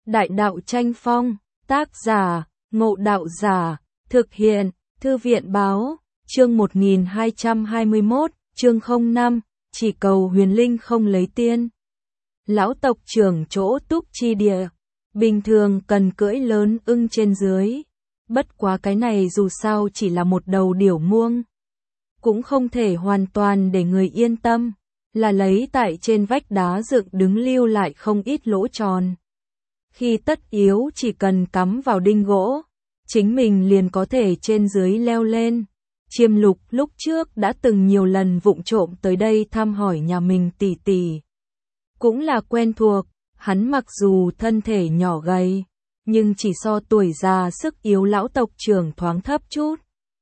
Đại đạo tranh phong, tác giả, Ngộ Đạo Giả, thực hiện, Thư viện báo, chương 1221, chương 05, chỉ cầu huyền linh không lấy tiên. Lão tộc trưởng chỗ túc chi địa, bình thường cần cưỡi lớn ưng trên dưới, bất quá cái này dù sao chỉ là một đầu điểu muông. Cũng không thể hoàn toàn để người yên tâm, là lấy tại trên vách đá dựng đứng lưu lại không ít lỗ tròn. Khi tất yếu chỉ cần cắm vào đinh gỗ, chính mình liền có thể trên dưới leo lên. Chiêm Lục lúc trước đã từng nhiều lần vụng trộm tới đây thăm hỏi nhà mình tỷ tỷ. Cũng là quen thuộc, hắn mặc dù thân thể nhỏ gầy, nhưng chỉ so tuổi già sức yếu lão tộc trưởng thoáng thấp chút.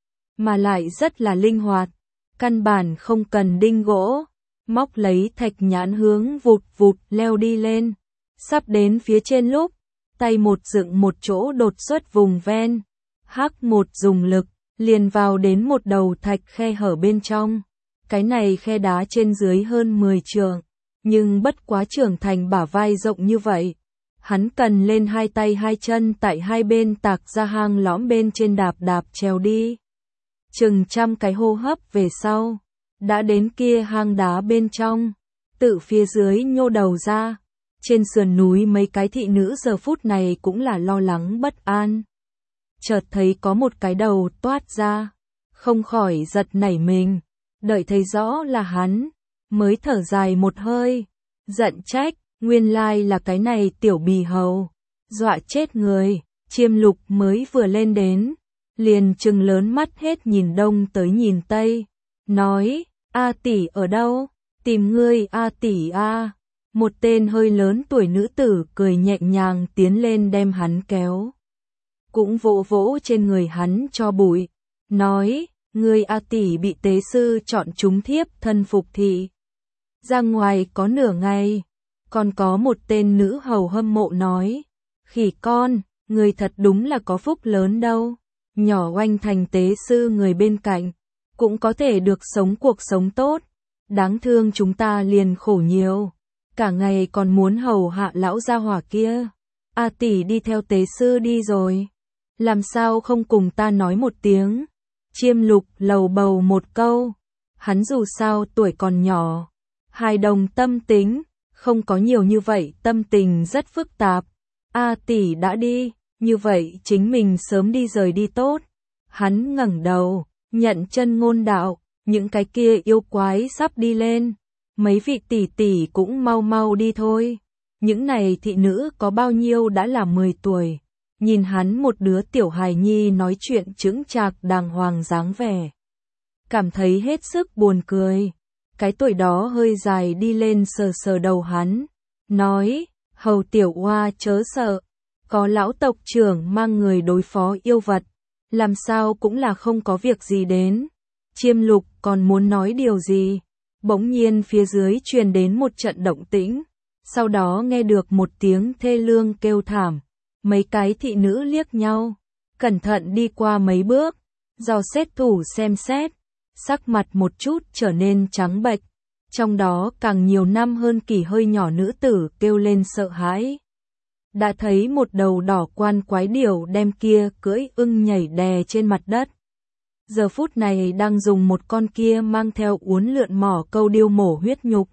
Mà lại rất là linh hoạt, căn bản không cần đinh gỗ, móc lấy thạch nhãn hướng vụt vụt leo đi lên. Sắp đến phía trên lúc, tay một dựng một chỗ đột xuất vùng ven, hắc một dùng lực, liền vào đến một đầu thạch khe hở bên trong. Cái này khe đá trên dưới hơn 10 trượng, nhưng bất quá trưởng thành bả vai rộng như vậy. Hắn cần lên hai tay hai chân tại hai bên tạc ra hang lõm bên trên đạp đạp trèo đi. Chừng trăm cái hô hấp về sau, đã đến kia hang đá bên trong, tự phía dưới nhô đầu ra. Trên sườn núi mấy cái thị nữ giờ phút này cũng là lo lắng bất an. Chợt thấy có một cái đầu toát ra, không khỏi giật nảy mình, đợi thấy rõ là hắn, mới thở dài một hơi, giận trách, nguyên lai là cái này tiểu bì hầu, dọa chết người. Chiêm Lục mới vừa lên đến, liền trừng lớn mắt hết nhìn đông tới nhìn tây, nói, A tỷ ở đâu, tìm ngươi A tỷ a. Một tên hơi lớn tuổi nữ tử cười nhẹ nhàng tiến lên đem hắn kéo. Cũng vỗ vỗ trên người hắn cho bụi, nói, ngươi A tỷ bị tế sư chọn trúng thiếp thân phục thị. Ra ngoài có nửa ngày, còn có một tên nữ hầu hâm mộ nói, khỉ con, ngươi thật đúng là có phúc lớn đâu, nhỏ oanh thành tế sư người bên cạnh, cũng có thể được sống cuộc sống tốt, đáng thương chúng ta liền khổ nhiều. Cả ngày còn muốn hầu hạ lão gia hỏa kia. A tỷ đi theo tế sư đi rồi. Làm sao không cùng ta nói một tiếng? Chiêm Lục lầu bầu một câu. Hắn dù sao tuổi còn nhỏ. Hài đồng tâm tính. Không có nhiều như vậy, tâm tình rất phức tạp. A tỷ đã đi. Như vậy chính mình sớm đi rời đi tốt. Hắn ngẩng đầu. Nhận chân ngôn đạo. Những cái kia yêu quái sắp đi lên. Mấy vị tỷ tỷ cũng mau mau đi thôi. Những này thị nữ có bao nhiêu đã là 10 tuổi. Nhìn hắn một đứa tiểu hài nhi nói chuyện chững chạc đàng hoàng dáng vẻ. Cảm thấy hết sức buồn cười. Cái tuổi đó hơi dài đi lên sờ sờ đầu hắn. Nói, hầu tiểu oa chớ sợ. Có lão tộc trưởng mang người đối phó yêu vật. Làm sao cũng là không có việc gì đến. Chiêm Lục còn muốn nói điều gì. Bỗng nhiên phía dưới truyền đến một trận động tĩnh, sau đó nghe được một tiếng thê lương kêu thảm, mấy cái thị nữ liếc nhau, cẩn thận đi qua mấy bước, dò xét thủ xem xét, sắc mặt một chút trở nên trắng bệch, trong đó càng nhiều năm hơn kỷ hơi nhỏ nữ tử kêu lên sợ hãi. Đã thấy một đầu đỏ quan quái điểu đem kia cưỡi ưng nhảy đè trên mặt đất. Giờ phút này đang dùng một con kia mang theo uốn lượn mỏ câu điêu mổ huyết nhục.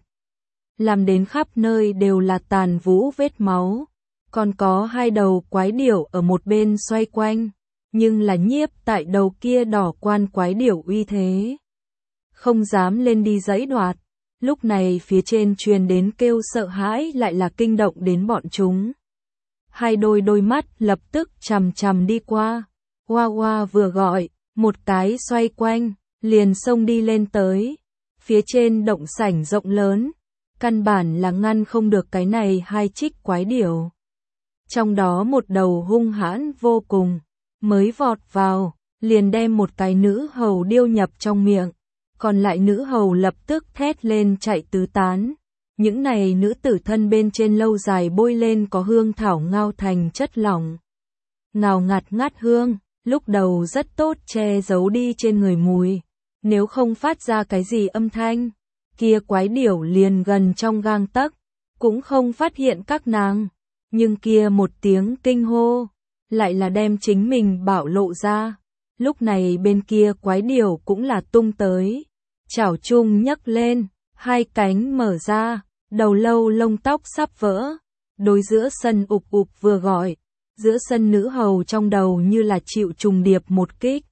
Làm đến khắp nơi đều là tàn vũ vết máu. Còn có hai đầu quái điểu ở một bên xoay quanh. Nhưng là nhiếp tại đầu kia đỏ quan quái điểu uy thế. Không dám lên đi giãy đoạt. Lúc này phía trên truyền đến kêu sợ hãi lại là kinh động đến bọn chúng. Hai đôi mắt lập tức chằm chằm đi qua. Hoa hoa vừa gọi. Một cái xoay quanh, liền xông đi lên tới. Phía trên động sảnh rộng lớn, căn bản là ngăn không được cái này hai trích quái điểu. Trong đó một đầu hung hãn vô cùng, mới vọt vào, liền đem một cái nữ hầu điêu nhập trong miệng. Còn lại nữ hầu lập tức thét lên chạy tứ tán. Những này nữ tử thân bên trên lâu dài bôi lên có hương thảo ngao thành chất lỏng. Ngào ngạt ngát hương. Lúc đầu rất tốt che giấu đi trên người mùi, nếu không phát ra cái gì âm thanh, kia quái điểu liền gần trong gang tấc, cũng không phát hiện các nàng. Nhưng kia một tiếng kinh hô, lại là đem chính mình bạo lộ ra. Lúc này bên kia quái điểu cũng là tung tới, chảo chung nhấc lên, hai cánh mở ra, đầu lâu lông tóc sắp vỡ. Đối giữa sân ục ục vừa gọi, giữa sân nữ hầu trong đầu như là chịu trùng điệp một kích.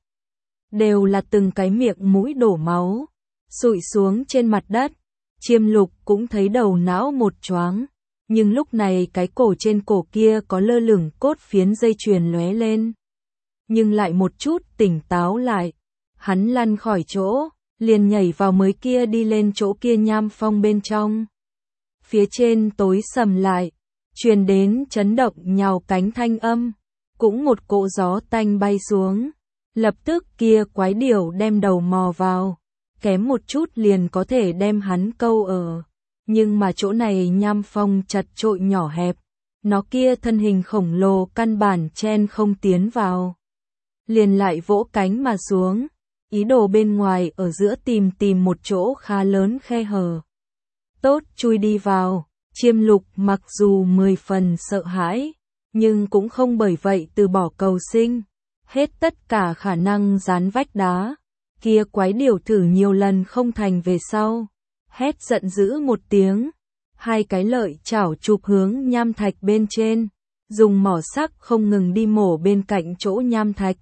Đều là từng cái miệng mũi đổ máu, sụi xuống trên mặt đất. Chiêm Lục cũng thấy đầu não một choáng, nhưng lúc này cái cổ trên cổ kia có lơ lửng cốt phiến dây chuyền lóe lên. Nhưng lại một chút tỉnh táo lại, hắn lăn khỏi chỗ, liền nhảy vào mới kia đi lên chỗ kia nham phong bên trong. Phía trên tối sầm lại, truyền đến chấn động nhào cánh thanh âm, cũng một cỗ gió tanh bay xuống. Lập tức kia quái điểu đem đầu mò vào, kém một chút liền có thể đem hắn câu ở. Nhưng mà chỗ này nham phong chật chội nhỏ hẹp, nó kia thân hình khổng lồ căn bản chen không tiến vào. Liền lại vỗ cánh mà xuống, ý đồ bên ngoài ở giữa tìm một chỗ khá lớn khe hở. Tốt chui đi vào, Chiêm Lục mặc dù 10 phần sợ hãi, nhưng cũng không bởi vậy từ bỏ cầu sinh. Hết tất cả khả năng dán vách đá, kia quái điểu thử nhiều lần không thành về sau. Hét giận dữ một tiếng, hai cái lợi chảo chụp hướng nham thạch bên trên, dùng mỏ sắc không ngừng đi mổ bên cạnh chỗ nham thạch,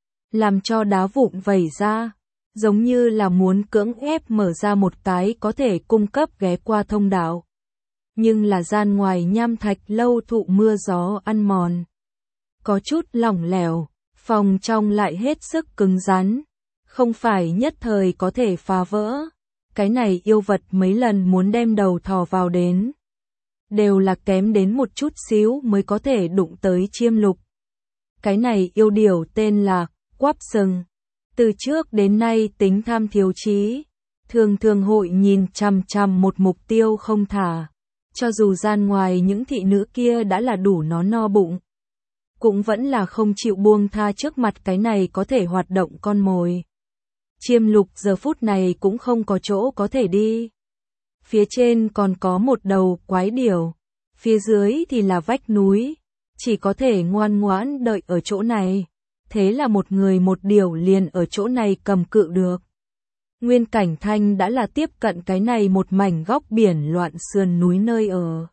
làm cho đá vụn vẩy ra, giống như là muốn cưỡng ép mở ra một cái có thể cung cấp ghé qua thông đạo. Nhưng là gian ngoài nham thạch lâu thụ mưa gió ăn mòn, có chút lỏng lẻo, phòng trong lại hết sức cứng rắn, không phải nhất thời có thể phá vỡ. Cái này yêu vật mấy lần muốn đem đầu thò vào đến, đều là kém đến một chút xíu mới có thể đụng tới Chiêm Lục. Cái này yêu điểu tên là Quắp Sừng, từ trước đến nay tính tham thiếu trí, thường hội nhìn chằm chằm một mục tiêu không thả, cho dù gian ngoài những thị nữ kia đã là đủ nó no bụng, cũng vẫn là không chịu buông tha trước mặt cái này có thể hoạt động con mồi. Chiêm Lục giờ phút này cũng không có chỗ có thể đi. Phía trên còn có một đầu quái điểu, phía dưới thì là vách núi, chỉ có thể ngoan ngoãn đợi ở chỗ này. Thế là một người một điểu liền ở chỗ này cầm cự được. Nguyên Cảnh Thanh đã là tiếp cận cái này một mảnh góc biển loạn sườn núi nơi ở.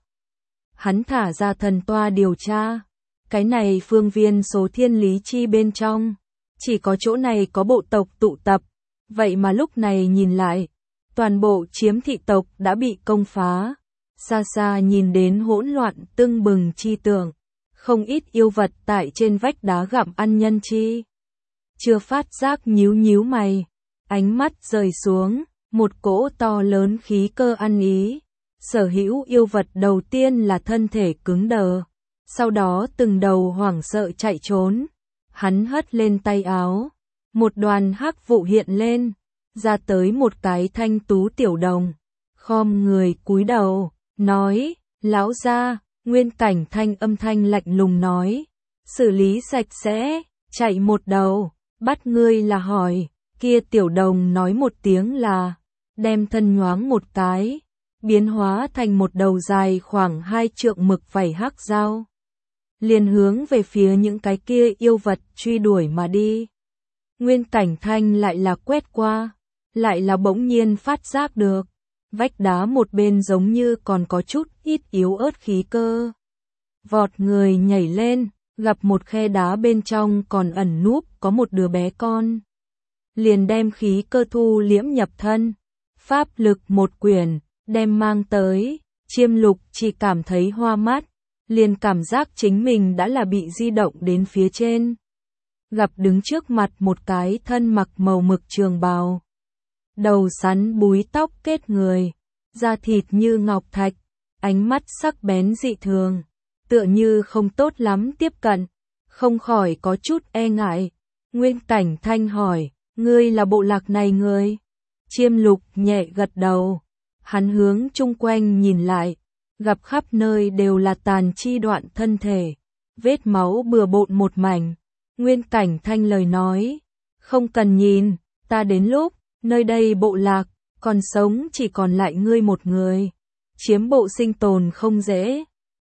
Hắn thả ra thần toa điều tra. Cái này phương viên số thiên lý chi bên trong, chỉ có chỗ này có bộ tộc tụ tập. Vậy mà lúc này nhìn lại, toàn bộ chiếm thị tộc đã bị công phá. Xa xa nhìn đến hỗn loạn tưng bừng chi tượng, không ít yêu vật tại trên vách đá gặm ăn nhân chi. Chưa phát giác nhíu mày, ánh mắt rời xuống, một cỗ to lớn khí cơ ăn ý. Sở hữu yêu vật đầu tiên là thân thể cứng đờ, sau đó từng đầu hoảng sợ chạy trốn. Hắn hất lên tay áo, một đoàn hắc vụ hiện lên, ra tới một cái thanh tú tiểu đồng, khom người cúi đầu, nói, lão gia. Nguyên Cảnh Thanh âm thanh lạnh lùng nói, xử lý sạch sẽ, chạy một đầu, bắt ngươi là hỏi. Kia tiểu đồng nói một tiếng là, đem thân nhoáng một cái, biến hóa thành một đầu dài khoảng 2 trượng mực vảy hắc dao, liền hướng về phía những cái kia yêu vật truy đuổi mà đi. Nguyên Cảnh Thanh lại là quét qua, lại là bỗng nhiên phát giác được, vách đá một bên giống như còn có chút ít yếu ớt khí cơ. Vọt người nhảy lên, gặp một khe đá bên trong còn ẩn núp có một đứa bé con. Liền đem khí cơ thu liễm nhập thân, pháp lực một quyển, đem mang tới. Chiêm Lục chỉ cảm thấy hoa mắt, liền cảm giác chính mình đã là bị di động đến phía trên. Gặp đứng trước mặt một cái thân mặc màu mực trường bào, đầu sắn búi tóc kết người, da thịt như ngọc thạch, ánh mắt sắc bén dị thường, tựa như không tốt lắm tiếp cận, không khỏi có chút e ngại. Nguyên Cảnh Thanh hỏi, ngươi là bộ lạc này người? Chiêm Lục nhẹ gật đầu, hắn hướng chung quanh nhìn lại, gặp khắp nơi đều là tàn chi đoạn thân thể, vết máu bừa bộn một mảnh. Nguyên Cảnh Thanh lời nói, không cần nhìn, ta đến lúc, nơi đây bộ lạc, còn sống chỉ còn lại ngươi một người, chiếm bộ sinh tồn không dễ,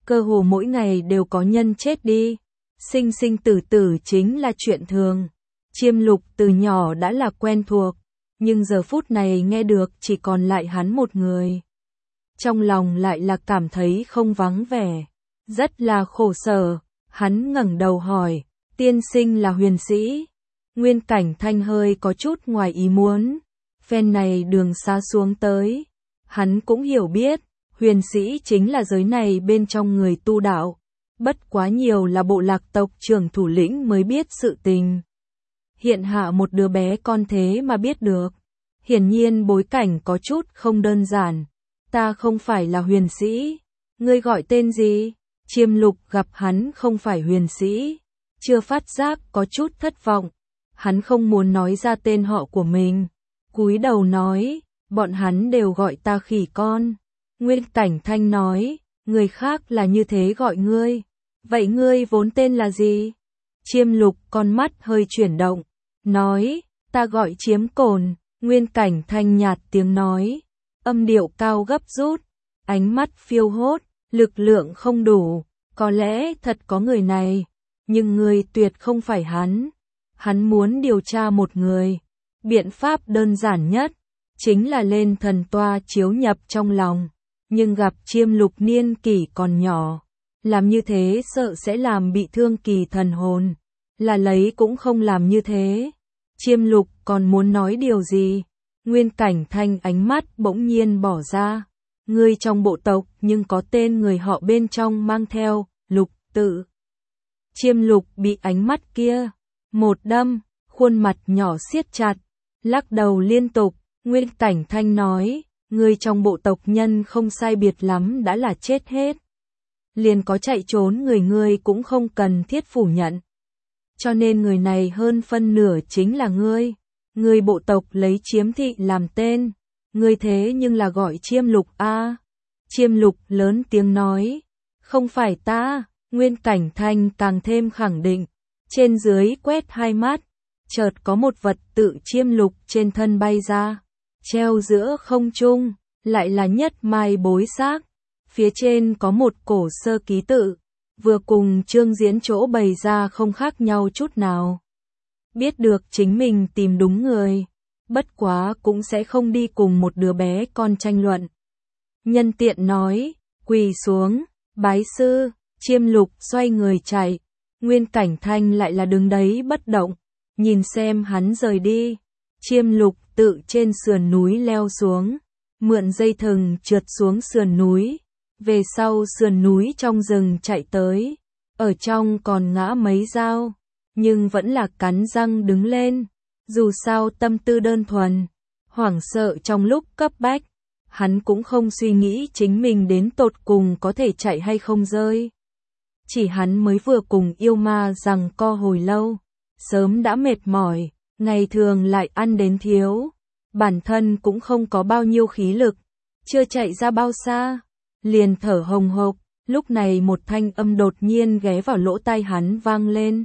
cơ hồ mỗi ngày đều có nhân chết đi. Sinh sinh tử tử chính là chuyện thường. Chiêm Lục từ nhỏ đã là quen thuộc, nhưng giờ phút này nghe được chỉ còn lại hắn một người. Trong lòng lại là cảm thấy không vắng vẻ, rất là khổ sở. Hắn ngẩng đầu hỏi, tiên sinh là huyền sĩ? Nguyên Cảnh Thanh hơi có chút ngoài ý muốn. Phen này đường xa xuống tới, hắn cũng hiểu biết, huyền sĩ chính là giới này bên trong người tu đạo. Bất quá nhiều là bộ lạc tộc trưởng thủ lĩnh mới biết sự tình. Hiện hạ một đứa bé con thế mà biết được. Hiển nhiên bối cảnh có chút không đơn giản. Ta không phải là huyền sĩ. Ngươi gọi tên gì? Chiêm Lục gặp hắn không phải huyền sĩ, chưa phát giác có chút thất vọng. Hắn không muốn nói ra tên họ của mình. Cúi đầu nói, bọn hắn đều gọi ta khỉ con. Nguyên Cảnh Thanh nói, người khác là như thế gọi ngươi. Vậy ngươi vốn tên là gì? Chiêm Lục con mắt hơi chuyển động, nói, ta gọi Chiếm Cồn. Nguyên Cảnh Thanh nhạt tiếng nói, âm điệu cao gấp rút, ánh mắt phiêu hốt, lực lượng không đủ. Có lẽ thật có người này, nhưng người tuyệt không phải hắn. Hắn muốn điều tra một người. Biện pháp đơn giản nhất chính là lên thần toa chiếu nhập trong lòng. Nhưng gặp Chiêm Lục niên kỷ còn nhỏ, làm như thế sợ sẽ làm bị thương kỳ thần hồn. Là lấy cũng không làm như thế. Chiêm Lục còn muốn nói điều gì? Nguyên Cảnh Thanh ánh mắt bỗng nhiên bỏ ra. Ngươi trong bộ tộc nhưng có tên người họ bên trong mang theo, Lục tự. Chiêm Lục bị ánh mắt kia một đâm, khuôn mặt nhỏ siết chặt, lắc đầu liên tục. Nguyên Cảnh Thanh nói, người trong bộ tộc nhân không sai biệt lắm đã là chết hết. Liền có chạy trốn người ngươi cũng không cần thiết phủ nhận. Cho nên người này hơn phân nửa chính là ngươi. Ngươi bộ tộc lấy Chiếm thị làm tên. Ngươi thế nhưng là gọi Chiêm Lục a. Chiêm Lục lớn tiếng nói, không phải ta. Nguyên Cảnh Thanh càng thêm khẳng định. Trên dưới quét hai mắt, chợt có một vật tự Chiêm Lục trên thân bay ra, treo giữa không trung, lại là nhất mai bối xác. Phía trên có một cổ sơ ký tự, vừa cùng chương diễn chỗ bày ra không khác nhau chút nào. Biết được chính mình tìm đúng người, bất quá cũng sẽ không đi cùng một đứa bé con tranh luận. Nhân tiện nói, quỳ xuống, bái sư. Chiêm Lục xoay người chạy. Nguyên Cảnh Thanh lại là đứng đấy bất động, nhìn xem hắn rời đi. Chiêm Lục tự trên sườn núi leo xuống, mượn dây thừng trượt xuống sườn núi, về sau sườn núi trong rừng chạy tới, ở trong còn ngã mấy dao, nhưng vẫn là cắn răng đứng lên. Dù sao tâm tư đơn thuần, hoảng sợ trong lúc cấp bách, hắn cũng không suy nghĩ chính mình đến tột cùng có thể chạy hay không rơi. Chỉ hắn mới vừa cùng yêu ma giằng co hồi lâu, sớm đã mệt mỏi, ngày thường lại ăn đến thiếu, bản thân cũng không có bao nhiêu khí lực, chưa chạy ra bao xa, liền thở hồng hộc. Lúc này một thanh âm đột nhiên ghé vào lỗ tai hắn vang lên.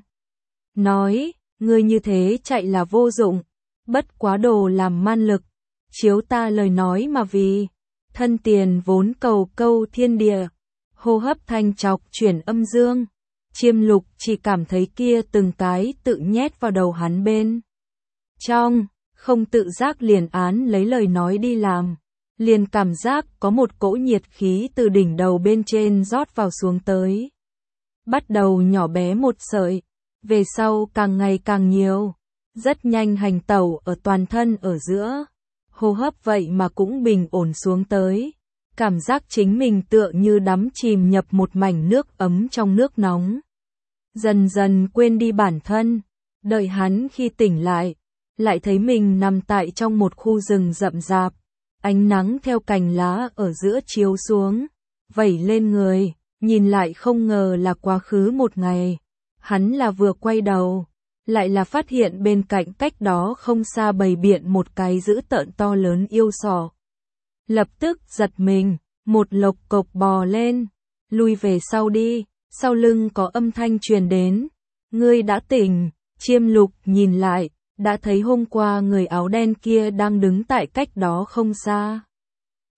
Nói, ngươi như thế chạy là vô dụng, bất quá đồ làm man lực, chiếu ta lời nói mà vì, thân tiền vốn cầu câu thiên địa. Hô hấp thanh chọc chuyển âm dương. Chiêm Lục chỉ cảm thấy kia từng cái tự nhét vào đầu hắn bên trong, không tự giác liền án lấy lời nói đi làm. Liền cảm giác có một cỗ nhiệt khí từ đỉnh đầu bên trên rót vào xuống tới. Bắt đầu nhỏ bé một sợi, về sau càng ngày càng nhiều, rất nhanh hành tẩu ở toàn thân ở giữa. Hô hấp vậy mà cũng bình ổn xuống tới. Cảm giác chính mình tựa như đắm chìm nhập một mảnh nước ấm trong nước nóng. Dần dần quên đi bản thân, đợi hắn khi tỉnh lại thấy mình nằm tại trong một khu rừng rậm rạp. Ánh nắng theo cành lá ở giữa chiếu xuống, vẩy lên người, nhìn lại không ngờ là quá khứ một ngày. Hắn là vừa quay đầu, lại là phát hiện bên cạnh cách đó không xa bày biện một cái dữ tợn to lớn yêu sỏ. Lập tức giật mình, một lộc cộc bò lên, lui về sau đi, sau lưng có âm thanh truyền đến. Ngươi đã tỉnh. Chiêm Lục nhìn lại, đã thấy hôm qua người áo đen kia đang đứng tại cách đó không xa.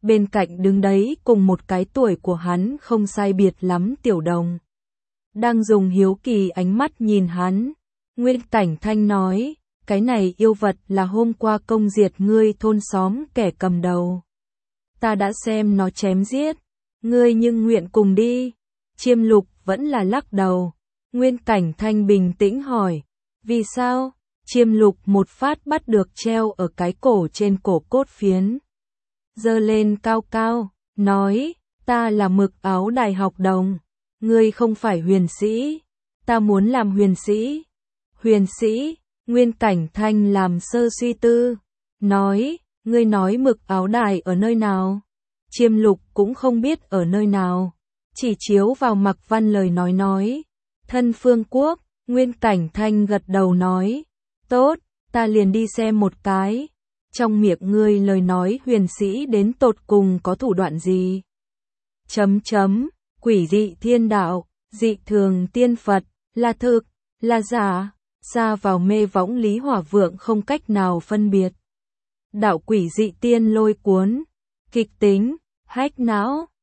bên cạnh đứng đấy cùng một cái tuổi của hắn không sai biệt lắm Tiểu Đồng. Đang dùng hiếu kỳ ánh mắt nhìn hắn. Nguyên Cảnh Thanh nói, cái này yêu vật là hôm qua công diệt ngươi thôn xóm kẻ cầm đầu. Ta đã xem nó chém giết, ngươi nhưng nguyện cùng đi. Chiêm Lục vẫn là lắc đầu. Nguyên Cảnh Thanh bình tĩnh hỏi, vì sao? Chiêm Lục một phát bắt được treo ở cái cổ trên cổ cốt phiến. Giơ lên cao cao, nói, ta là Mực Áo Đài học đồng, ngươi không phải huyền sĩ, ta muốn làm huyền sĩ. Huyền sĩ, Nguyên Cảnh Thanh làm sơ suy tư, nói, ngươi nói Mực Áo Đài ở nơi nào? Chiêm Lục cũng không biết ở nơi nào, chỉ chiếu vào Mạc Văn lời nói. Thân Phương Quốc, Nguyên Cảnh Thanh gật đầu nói, tốt, ta liền đi xem một cái. Trong miệng ngươi lời nói huyền sĩ đến tột cùng có thủ đoạn gì? Quỷ dị thiên đạo, dị thường tiên Phật, là thực, là giả, xa vào mê võng Lý Hỏa Vượng không cách nào phân biệt. Đạo quỷ dị tiên lôi cuốn, kịch tính, hách não,